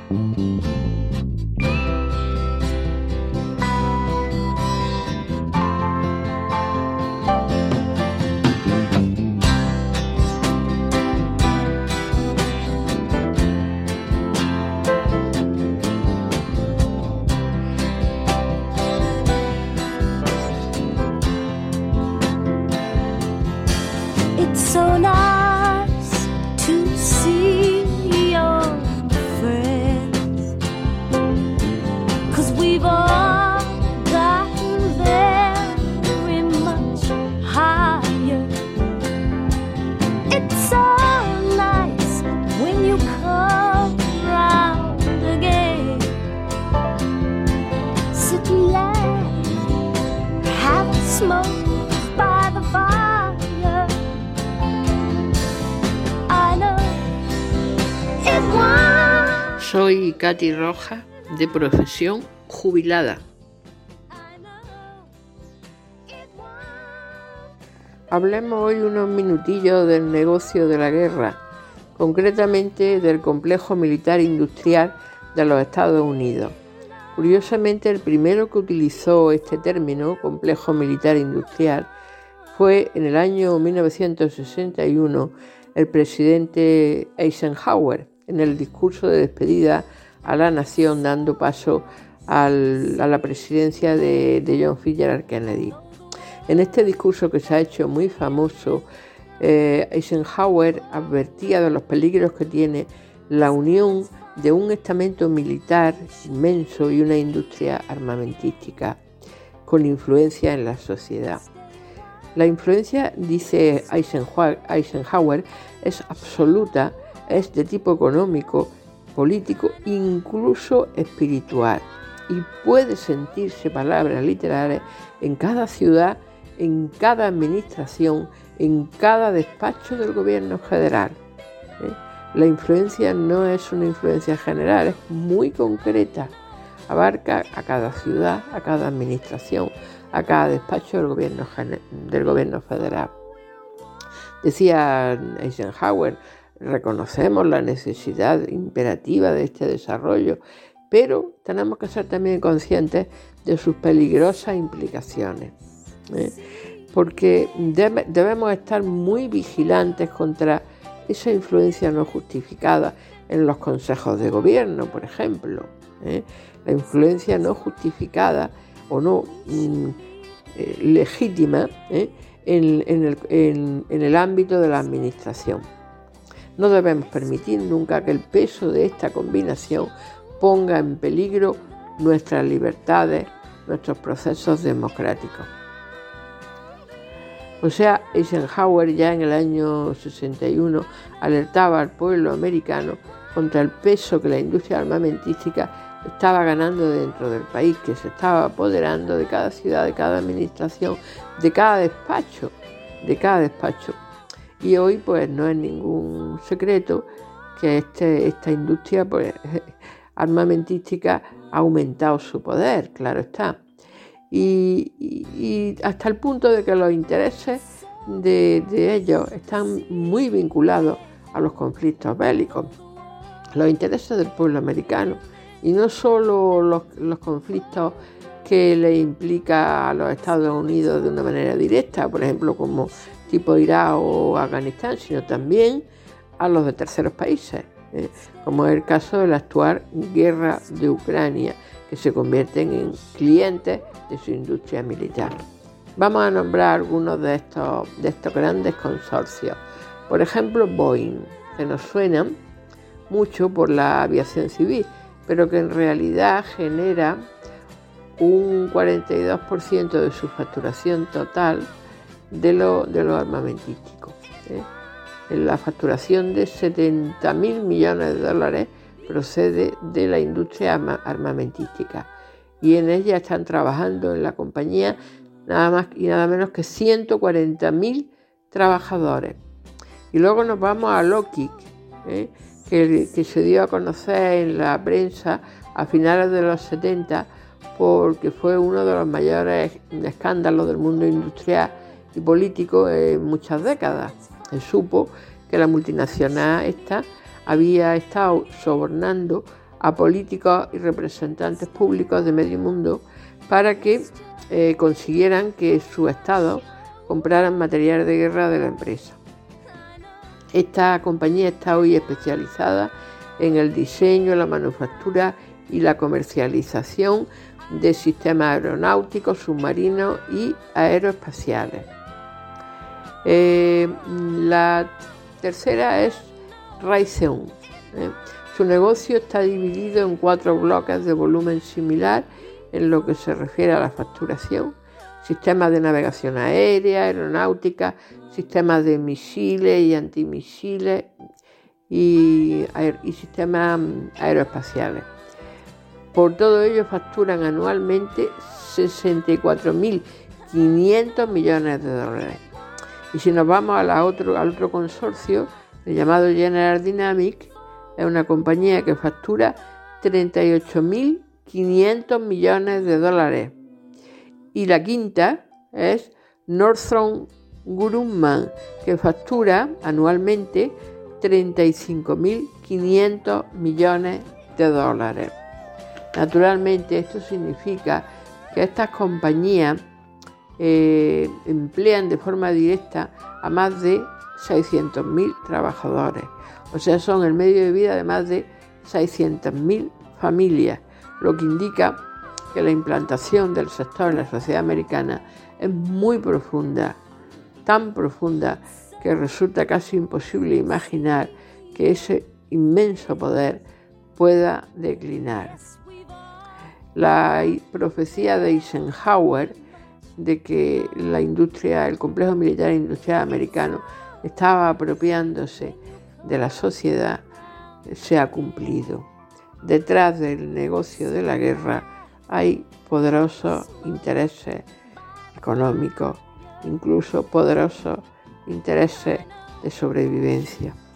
Soy Katy Rojas, de profesión jubilada. Hablemos hoy unos minutillos del negocio de la guerra, concretamente del complejo militar industrial de los Estados Unidos. Curiosamente, el primero que utilizó este término, complejo militar industrial, fue en el año 1961 el presidente Eisenhower, en el discurso de despedida a la nación, dando paso a la presidencia de John Fitzgerald Kennedy. En este discurso, que se ha hecho muy famoso, Eisenhower advertía de los peligros que tiene la unión de un estamento militar inmenso y una industria armamentística con influencia en la sociedad. La influencia, dice Eisenhower, es absoluta, es de tipo económico, político, incluso espiritual, y puede sentirse, palabras literales, en cada ciudad, en cada administración, en cada despacho del gobierno federal. La influencia no es una influencia general, es muy concreta, abarca a cada ciudad, a cada administración, a cada despacho del gobierno federal. Decía Eisenhower: reconocemos la necesidad imperativa de este desarrollo, pero tenemos que ser también conscientes de sus peligrosas implicaciones, porque debemos estar muy vigilantes contra esa influencia no justificada en los consejos de gobierno, por ejemplo. La influencia no justificada o no legítima en el ámbito de la administración. No debemos permitir nunca que el peso de esta combinación ponga en peligro nuestras libertades, nuestros procesos democráticos. O sea, Eisenhower ya en el año 61 alertaba al pueblo americano contra el peso que la industria armamentística estaba ganando dentro del país, que se estaba apoderando de cada ciudad, de cada administración, de cada despacho. Y hoy pues no es ningún secreto que esta industria armamentística ha aumentado su poder, claro está. Y hasta el punto de que los intereses de ellos están muy vinculados a los conflictos bélicos, los intereses del pueblo americano, y no solo los conflictos que le implica a los Estados Unidos de una manera directa, por ejemplo como tipo Irak o Afganistán, sino también a los de terceros países, como es el caso de la actual guerra de Ucrania, que se convierten en clientes de su industria militar. Vamos a nombrar algunos de estos grandes consorcios. Por ejemplo, Boeing, que nos suenan mucho por la aviación civil, pero que en realidad genera un 42% de su facturación total de lo armamentístico. En la facturación de 70.000 millones de dólares procede de la industria armamentística, y en ella están trabajando en la compañía nada más y nada menos que 140.000 trabajadores. Y luego nos vamos a Lockheed, que se dio a conocer en la prensa a finales de los 70 porque fue uno de los mayores escándalos del mundo industrial y político en muchas décadas. Se supo que la multinacional esta había estado sobornando a políticos y representantes públicos de medio mundo para que consiguieran que su Estado compraran material de guerra de la empresa. Esta compañía está hoy especializada en el diseño, la manufactura y la comercialización de sistemas aeronáuticos, submarinos y aeroespaciales. La tercera es Raytheon. Su negocio está dividido en 4 bloques de volumen similar en lo que se refiere a la facturación: sistemas de navegación aérea, aeronáutica, sistemas de misiles y antimisiles y sistemas aeroespaciales. Por todo ello facturan anualmente 64.500 millones de dólares. Y si nos vamos al otro consorcio, el llamado General Dynamics, es una compañía que factura 38.500 millones de dólares. Y la quinta es Northrop Grumman, que factura anualmente 35.500 millones de dólares. Naturalmente, esto significa que estas compañías emplean de forma directa a más de 600.000 trabajadores. O sea, son el medio de vida de más de 600.000 familias, lo que indica que la implantación del sector en la sociedad americana es muy profunda, tan profunda que resulta casi imposible imaginar que ese inmenso poder pueda declinar. La profecía de Eisenhower de que el complejo militar industrial americano estaba apropiándose de la sociedad se ha cumplido. Detrás del negocio de la guerra hay poderosos intereses económicos, incluso poderosos intereses de sobrevivencia.